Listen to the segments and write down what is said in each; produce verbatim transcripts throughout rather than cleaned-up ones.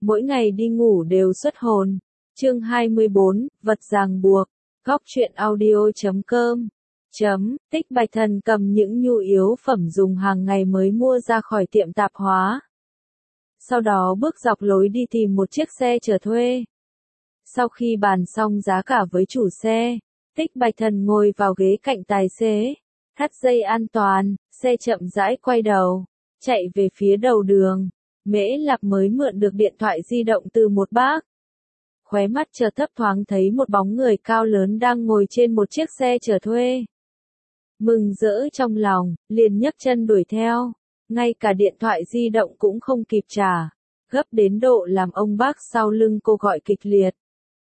mỗi ngày đi ngủ đều xuất hồn. Chương hai mươi bốn, vật ràng buộc. Góc truyện audio chấm com. Chấm, Tích Bạch Thần cầm những nhu yếu phẩm dùng hàng ngày mới mua ra khỏi tiệm tạp hóa. Sau đó bước dọc lối đi tìm một chiếc xe chở thuê. Sau khi bàn xong giá cả với chủ xe, Tích Bạch Thần ngồi vào ghế cạnh tài xế, thắt dây an toàn, xe chậm rãi quay đầu, chạy về phía đầu đường. Mễ Lạp mới mượn được điện thoại di động từ một bác. Khóe mắt chợt thấp thoáng thấy một bóng người cao lớn đang ngồi trên một chiếc xe chở thuê. Mừng rỡ trong lòng, liền nhấc chân đuổi theo, ngay cả điện thoại di động cũng không kịp trả, gấp đến độ làm ông bác sau lưng cô gọi kịch liệt.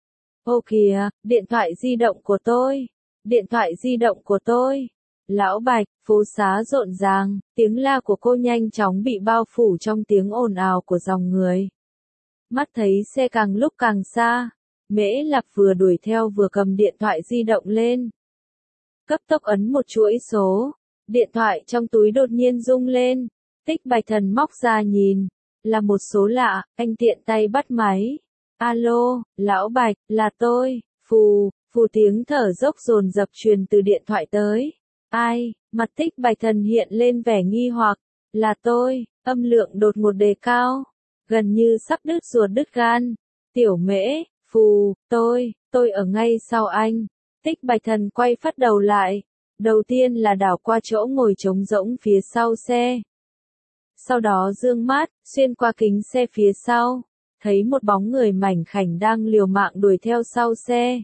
Ô kìa, điện thoại di động của tôi, điện thoại di động của tôi. Lão Bạch, phố xá rộn ràng, tiếng la của cô nhanh chóng bị bao phủ trong tiếng ồn ào của dòng người. Mắt thấy xe càng lúc càng xa, Mễ Lạp vừa đuổi theo vừa cầm điện thoại di động lên. Cấp tốc ấn một chuỗi số, điện thoại trong túi đột nhiên rung lên, Tích Bạch Thần móc ra nhìn, là một số lạ, anh tiện tay bắt máy. Alo, Lão Bạch, là tôi, phù, phù tiếng thở dốc dồn dập truyền từ điện thoại tới. Ai, mặt Tích Bạch Thần hiện lên vẻ nghi hoặc, là tôi, âm lượng đột ngột đề cao, gần như sắp đứt ruột đứt gan. Tiểu Mễ, phù, tôi, tôi ở ngay sau anh. Tích Bạch Thần quay phát đầu lại, đầu tiên là đảo qua chỗ ngồi trống rỗng phía sau xe. Sau đó dương mắt, xuyên qua kính xe phía sau, thấy một bóng người mảnh khảnh đang liều mạng đuổi theo sau xe.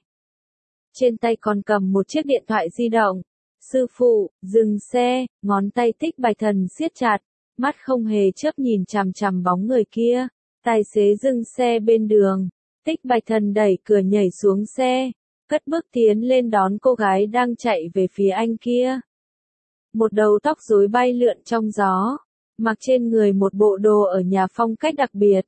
Trên tay còn cầm một chiếc điện thoại di động. Sư phụ, dừng xe, ngón tay Tích Bạch Thần siết chặt, mắt không hề chớp nhìn chằm chằm bóng người kia. Tài xế dừng xe bên đường, Tích Bạch Thần đẩy cửa nhảy xuống xe, cất bước tiến lên đón cô gái đang chạy về phía anh kia. Một đầu tóc rối bay lượn trong gió, mặc trên người một bộ đồ ở nhà phong cách đặc biệt.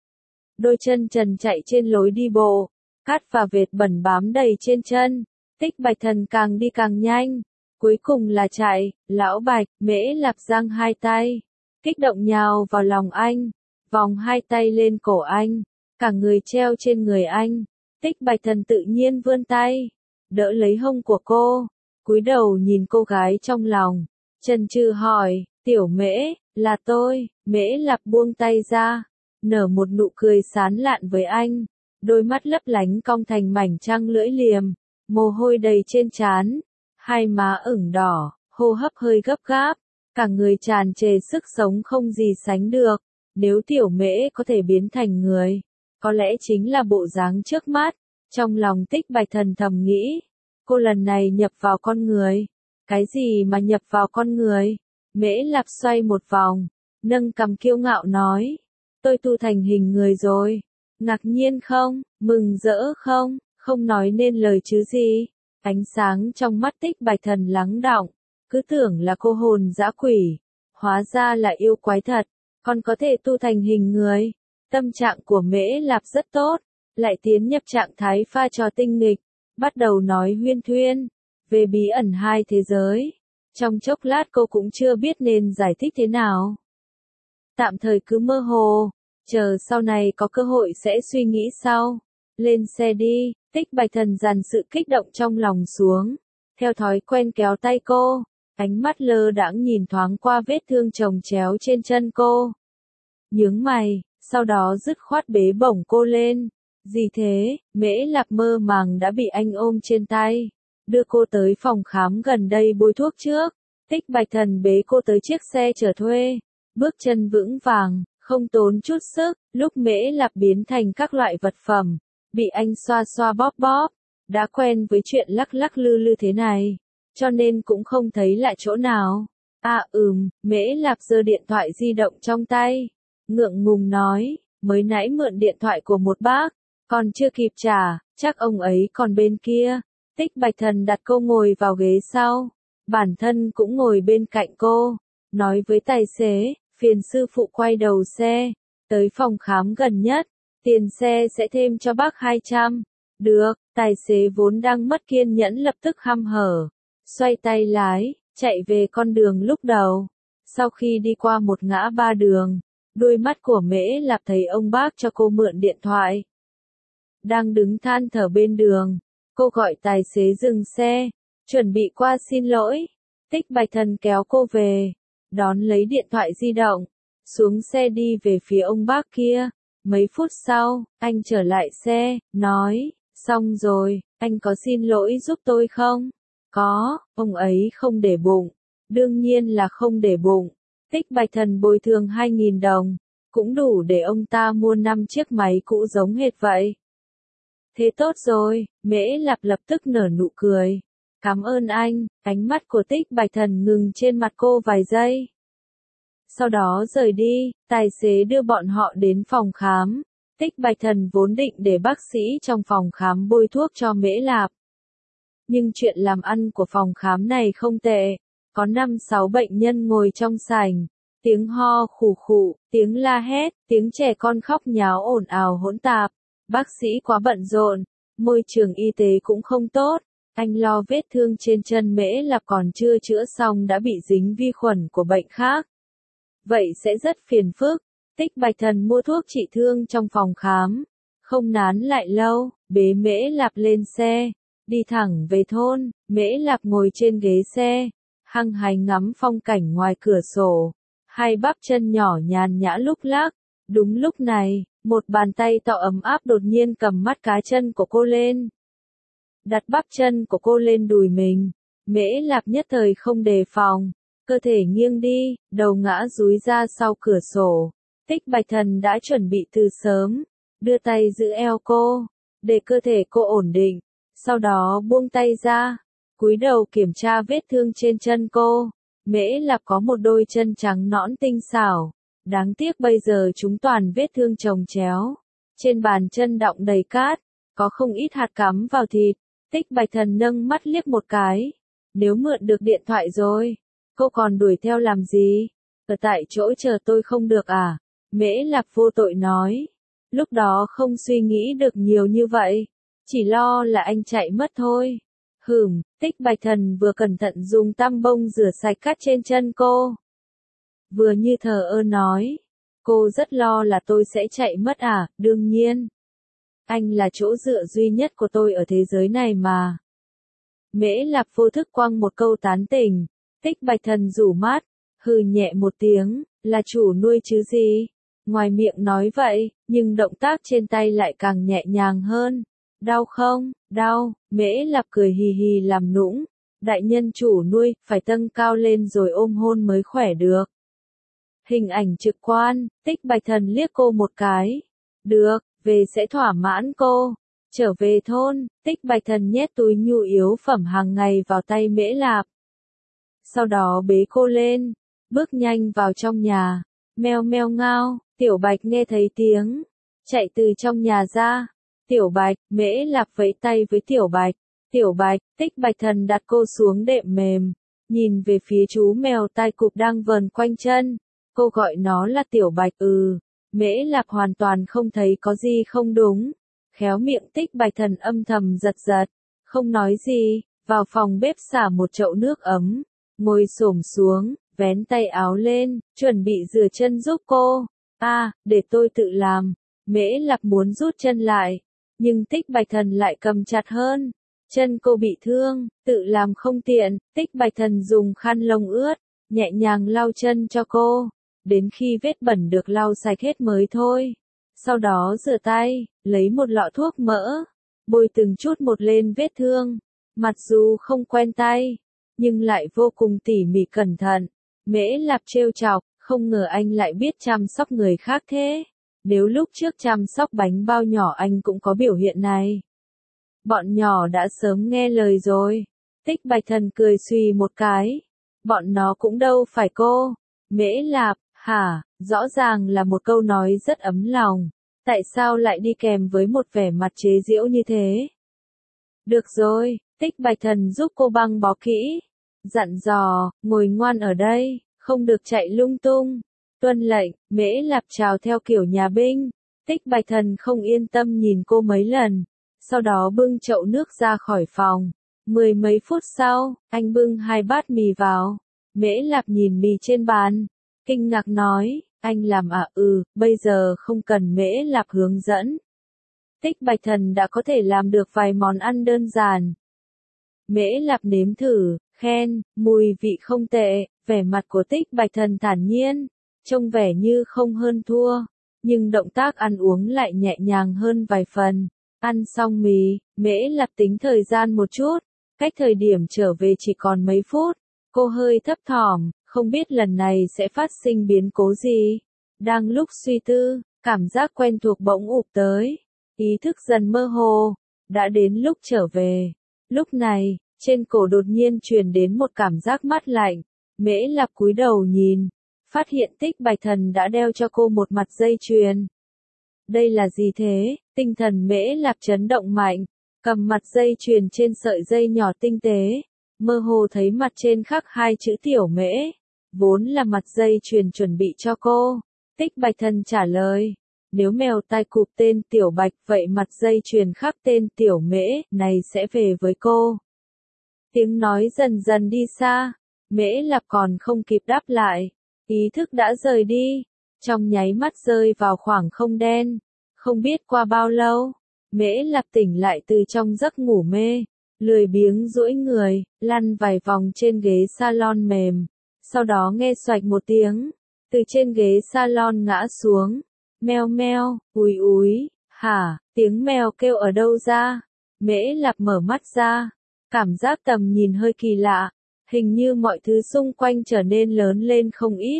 Đôi chân trần chạy trên lối đi bộ, cát và vệt bẩn bám đầy trên chân. Tích Bạch Thần càng đi càng nhanh, cuối cùng là chạy. Lão Bạch, Mễ Lạp giang hai tay, kích động nhào vào lòng anh, vòng hai tay lên cổ anh, cả người treo trên người anh. Tích Bạch Thần tự nhiên vươn tay, đỡ lấy hông của cô, cúi đầu nhìn cô gái trong lòng, chần chừ hỏi, Tiểu Mễ, là tôi. Mễ Lạp buông tay ra, nở một nụ cười sán lạn với anh, đôi mắt lấp lánh cong thành mảnh trăng lưỡi liềm, mồ hôi đầy trên trán, hai má ửng đỏ, hô hấp hơi gấp gáp, cả người tràn trề sức sống không gì sánh được. Nếu Tiểu Mễ có thể biến thành người, có lẽ chính là bộ dáng trước mắt. Trong lòng Tích Bạch Thần thầm nghĩ, cô lần này nhập vào con người. Cái gì mà nhập vào con người? Mễ Lạp xoay một vòng, nâng cằm kiêu ngạo nói, tôi tu thành hình người rồi. Ngạc nhiên không? Mừng rỡ không? Không nói nên lời chứ gì. Ánh sáng trong mắt Tích Bạch Thần lắng đọng, cứ tưởng là cô hồn dã quỷ, hóa ra là yêu quái thật, còn có thể tu thành hình người. Tâm trạng của Mễ Lạp rất tốt, lại tiến nhập trạng thái pha trò tinh nghịch, bắt đầu nói huyên thuyên về bí ẩn hai thế giới. Trong chốc lát cô cũng chưa biết nên giải thích thế nào. Tạm thời cứ mơ hồ, chờ sau này có cơ hội sẽ suy nghĩ sau. Lên xe đi. Tích Bạch Thần dàn sự kích động trong lòng xuống, theo thói quen kéo tay cô, ánh mắt lơ đãng nhìn thoáng qua vết thương chồng chéo trên chân cô. Nhướng mày, sau đó dứt khoát bế bổng cô lên. Gì thế? Mễ Lạp mơ màng đã bị anh ôm trên tay, đưa cô tới phòng khám gần đây bôi thuốc trước. Tích Bạch Thần bế cô tới chiếc xe chở thuê, bước chân vững vàng, không tốn chút sức. Lúc Mễ Lạp biến thành các loại vật phẩm, bị anh xoa xoa bóp bóp, đã quen với chuyện lắc lắc lư lư thế này, cho nên cũng không thấy lạ chỗ nào. À ừm, Mễ Lạp giơ điện thoại di động trong tay, ngượng ngùng nói, mới nãy mượn điện thoại của một bác, còn chưa kịp trả, chắc ông ấy còn bên kia. Tích Bạch Thần đặt cô ngồi vào ghế sau, bản thân cũng ngồi bên cạnh cô, nói với tài xế, phiền sư phụ quay đầu xe, tới phòng khám gần nhất. Tiền xe sẽ thêm cho bác hai trăm. Được, tài xế vốn đang mất kiên nhẫn lập tức hăm hở, xoay tay lái, chạy về con đường lúc đầu. Sau khi đi qua một ngã ba đường, Đôi mắt của Mễ Lạp thấy ông bác cho cô mượn điện thoại. Đang đứng than thở bên đường, cô gọi tài xế dừng xe, chuẩn bị qua xin lỗi. Tích Bạch Thần kéo cô về, đón lấy điện thoại di động, xuống xe đi về phía ông bác kia. Mấy phút sau, anh trở lại xe, nói, xong rồi, anh có xin lỗi giúp tôi không? Có, ông ấy không để bụng. Đương nhiên là không để bụng. Tích Bạch Thần bồi thường hai nghìn đồng, cũng đủ để ông ta mua năm chiếc máy cũ giống hệt vậy. Thế tốt rồi, Mễ Lạp lập tức nở nụ cười. Cảm ơn anh, ánh mắt của Tích Bạch Thần ngừng trên mặt cô vài giây. Sau đó rời đi, tài xế đưa bọn họ đến phòng khám. Tích Bạch Thần vốn định để bác sĩ trong phòng khám bôi thuốc cho Mễ Lạp. Nhưng chuyện làm ăn của phòng khám này không tệ. Có năm sáu bệnh nhân ngồi trong sảnh. Tiếng ho khủ khụ, tiếng la hét, tiếng trẻ con khóc nháo ồn ào hỗn tạp. Bác sĩ quá bận rộn, môi trường y tế cũng không tốt. Anh lo vết thương trên chân Mễ Lạp còn chưa chữa xong đã bị dính vi khuẩn của bệnh khác. Vậy sẽ rất phiền phức. Tích Bạch Thần mua thuốc trị thương trong phòng khám. Không nán lại lâu, bế Mễ Lạp lên xe. Đi thẳng về thôn, Mễ Lạp ngồi trên ghế xe. Hăng hái ngắm phong cảnh ngoài cửa sổ. Hai bắp chân nhỏ nhàn nhã lúc lắc. Đúng lúc này, một bàn tay to ấm áp đột nhiên cầm mắt cá chân của cô lên. Đặt bắp chân của cô lên đùi mình. Mễ Lạp nhất thời không đề phòng. Cơ thể nghiêng đi, đầu ngã dúi ra sau cửa sổ. Tích Bạch Thần đã chuẩn bị từ sớm. Đưa tay giữ eo cô, để cơ thể cô ổn định. Sau đó buông tay ra. Cúi đầu kiểm tra vết thương trên chân cô. Mễ Lạp có một đôi chân trắng nõn tinh xảo. Đáng tiếc bây giờ chúng toàn vết thương chồng chéo. Trên bàn chân đọng đầy cát, có không ít hạt cắm vào thịt. Tích Bạch Thần nâng mắt liếc một cái. Nếu mượn được điện thoại rồi, cô còn đuổi theo làm gì? Ở tại chỗ chờ tôi không được à? Mễ Lạp vô tội nói. Lúc đó không suy nghĩ được nhiều như vậy. Chỉ lo là anh chạy mất thôi. Hửm, Tích Bạch Thần vừa cẩn thận dùng tăm bông rửa sạch cát trên chân cô. Vừa như thờ ơ nói. Cô rất lo là tôi sẽ chạy mất à? Đương nhiên. Anh là chỗ dựa duy nhất của tôi ở thế giới này mà. Mễ Lạp vô thức quăng một câu tán tỉnh. Tích Bạch Thần rủ mắt, hừ nhẹ một tiếng, là chủ nuôi chứ gì. Ngoài miệng nói vậy, nhưng động tác trên tay lại càng nhẹ nhàng hơn. Đau không? Đau. Mễ Lạp cười hì hì làm nũng. Đại nhân chủ nuôi, phải tăng cao lên rồi ôm hôn mới khỏe được. Hình ảnh trực quan, Tích Bạch Thần liếc cô một cái. Được, về sẽ thỏa mãn cô. Trở về thôn, Tích Bạch Thần nhét túi nhu yếu phẩm hàng ngày vào tay Mễ Lạp. Sau đó bế cô lên, bước nhanh vào trong nhà. Meo meo ngao, Tiểu Bạch nghe thấy tiếng, chạy từ trong nhà ra. Tiểu Bạch, Mễ Lạp vẫy tay với Tiểu Bạch. Tiểu Bạch, Tích Bạch Thần đặt cô xuống đệm mềm, nhìn về phía chú mèo tai cụp đang vờn quanh chân. Cô gọi nó là Tiểu Bạch. Ừ, Mễ Lạp hoàn toàn không thấy có gì không đúng. Khéo miệng Tích Bạch Thần âm thầm giật giật, không nói gì, vào phòng bếp xả một chậu nước ấm, ngồi xổm xuống, vén tay áo lên, chuẩn bị rửa chân giúp cô. À, để tôi tự làm. Mễ Lạp muốn rút chân lại, nhưng Tích Bạch Thần lại cầm chặt hơn. Chân cô bị thương, tự làm không tiện. Tích Bạch Thần dùng khăn lông ướt, nhẹ nhàng lau chân cho cô, đến khi vết bẩn được lau sạch hết mới thôi. Sau đó rửa tay, lấy một lọ thuốc mỡ, bôi từng chút một lên vết thương. Mặc dù không quen tay, nhưng lại vô cùng tỉ mỉ cẩn thận. Mễ Lạp trêu chọc, không ngờ anh lại biết chăm sóc người khác thế. Nếu lúc trước chăm sóc bánh bao nhỏ anh cũng có biểu hiện này, bọn nhỏ đã sớm nghe lời rồi. Tích Bạch Thần cười xùy một cái. Bọn nó cũng đâu phải cô. Mễ Lạp, hả, rõ ràng là một câu nói rất ấm lòng. Tại sao lại đi kèm với một vẻ mặt chế giễu như thế? Được rồi, Tích Bạch Thần giúp cô băng bó kỹ. Dặn dò, ngồi ngoan ở đây, không được chạy lung tung. Tuân lệnh, Mễ Lạp chào theo kiểu nhà binh. Tích Bạch Thần không yên tâm nhìn cô mấy lần. Sau đó bưng chậu nước ra khỏi phòng. Mười mấy phút sau, anh bưng hai bát mì vào. Mễ Lạp nhìn mì trên bàn, kinh ngạc nói, Anh làm à? Ừ, bây giờ không cần Mễ Lạp hướng dẫn. Tích Bạch Thần đã có thể làm được vài món ăn đơn giản. Mễ Lạp nếm thử, khen, mùi vị không tệ, vẻ mặt của Tích Bạch Thần thản nhiên, trông vẻ như không hơn thua, nhưng động tác ăn uống lại nhẹ nhàng hơn vài phần. Ăn xong mì, Mễ Lạp tính thời gian một chút, cách thời điểm trở về chỉ còn mấy phút, cô hơi thấp thỏm, không biết lần này sẽ phát sinh biến cố gì. Đang lúc suy tư, cảm giác quen thuộc bỗng ùp tới, ý thức dần mơ hồ, đã đến lúc trở về. Lúc này, trên cổ đột nhiên truyền đến một cảm giác mát lạnh, Mễ Lạp cúi đầu nhìn, phát hiện Tích Bạch Thần đã đeo cho cô một mặt dây chuyền. Đây là gì thế? Tinh thần Mễ Lạp chấn động mạnh, cầm mặt dây chuyền trên sợi dây nhỏ tinh tế, mơ hồ thấy mặt trên khắc hai chữ Tiểu Mễ, vốn là mặt dây chuyền chuẩn bị cho cô. Tích Bạch Thần trả lời, nếu mèo tai cụp tên Tiểu Bạch vậy mặt dây chuyền khắc tên Tiểu Mễ này sẽ về với cô. Tiếng nói dần dần đi xa, Mễ Lạp còn không kịp đáp lại, ý thức đã rời đi, trong nháy mắt rơi vào khoảng không đen. Không biết qua bao lâu, Mễ Lạp tỉnh lại từ trong giấc ngủ mê, lười biếng duỗi người, lăn vài vòng trên ghế salon mềm, sau đó nghe xoạch một tiếng, từ trên ghế salon ngã xuống. Meo meo, úi úi, hả, tiếng mèo kêu ở đâu ra? Mễ Lạp mở mắt ra, cảm giác tầm nhìn hơi kỳ lạ, hình như mọi thứ xung quanh trở nên lớn lên không ít.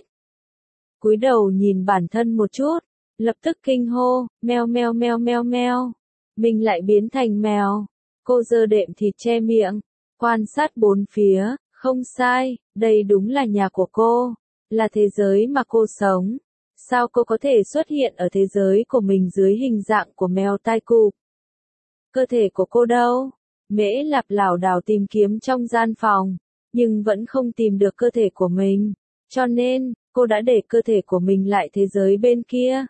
Cúi đầu nhìn bản thân một chút, lập tức kinh hô, meo meo meo meo meo, mình lại biến thành mèo. Cô giơ đệm thịt che miệng, quan sát bốn phía, không sai, đây đúng là nhà của cô, là thế giới mà cô sống. Sao cô có thể xuất hiện ở thế giới của mình dưới hình dạng của mèo tai cụp? Cơ thể của cô đâu? Mễ Lạp lảo đảo tìm kiếm trong gian phòng, nhưng vẫn không tìm được cơ thể của mình, cho nên, cô đã để cơ thể của mình lại thế giới bên kia.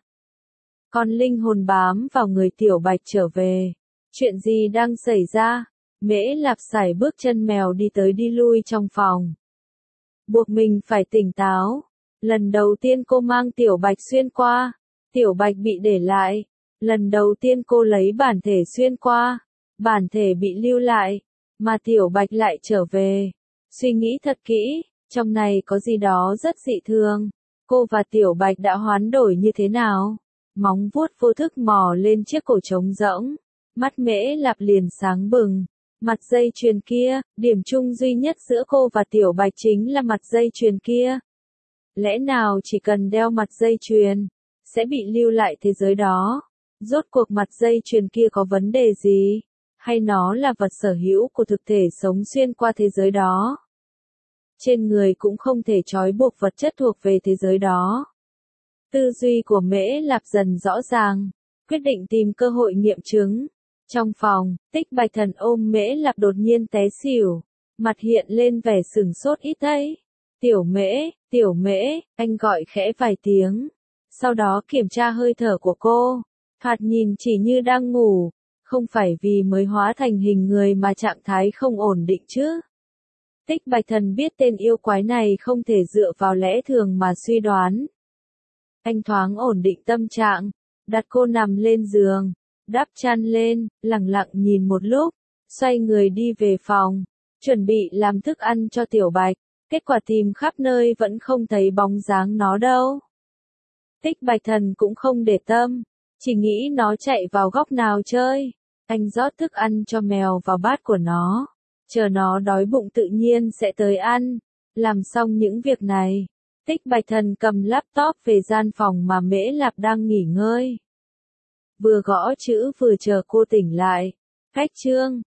Còn linh hồn bám vào người Tiểu Bạch trở về. Chuyện gì đang xảy ra? Mễ Lạp sải bước chân mèo đi tới đi lui trong phòng. Buộc mình phải tỉnh táo. Lần đầu tiên cô mang Tiểu Bạch xuyên qua, Tiểu Bạch bị để lại. Lần đầu tiên cô lấy bản thể xuyên qua, bản thể bị lưu lại, mà Tiểu Bạch lại trở về. Suy nghĩ thật kỹ, trong này có gì đó rất dị thường. Cô và Tiểu Bạch đã hoán đổi như thế nào? Móng vuốt vô thức mò lên chiếc cổ trống rỗng, mắt Mễ Lạp liền sáng bừng. Mặt dây chuyền kia, điểm chung duy nhất giữa cô và Tiểu Bạch chính là mặt dây chuyền kia. Lẽ nào chỉ cần đeo mặt dây chuyền, sẽ bị lưu lại thế giới đó? Rốt cuộc mặt dây chuyền kia có vấn đề gì? Hay nó là vật sở hữu của thực thể sống xuyên qua thế giới đó? Trên người cũng không thể trói buộc vật chất thuộc về thế giới đó. Tư duy của Mễ Lạp dần rõ ràng, quyết định tìm cơ hội nghiệm chứng. Trong phòng, Tích Bạch Thần ôm Mễ Lạp đột nhiên té xỉu, mặt hiện lên vẻ sửng sốt ít thấy. Tiểu Mễ, Tiểu Mễ, anh gọi khẽ vài tiếng, sau đó kiểm tra hơi thở của cô, thoạt nhìn chỉ như đang ngủ, không phải vì mới hóa thành hình người mà trạng thái không ổn định chứ. Tích Bạch Thần biết tên yêu quái này không thể dựa vào lẽ thường mà suy đoán. Anh thoáng ổn định tâm trạng, đặt cô nằm lên giường, đắp chăn lên, lặng lặng nhìn một lúc, xoay người đi về phòng, chuẩn bị làm thức ăn cho Tiểu Bạch, kết quả tìm khắp nơi vẫn không thấy bóng dáng nó đâu. Tích Bạch Thần cũng không để tâm, chỉ nghĩ nó chạy vào góc nào chơi. Anh rót thức ăn cho mèo vào bát của nó, chờ nó đói bụng tự nhiên sẽ tới ăn. Làm xong những việc này, Tích Bạch Thần cầm laptop về gian phòng mà Mễ Lạp đang nghỉ ngơi. Vừa gõ chữ vừa chờ cô tỉnh lại. Cách chương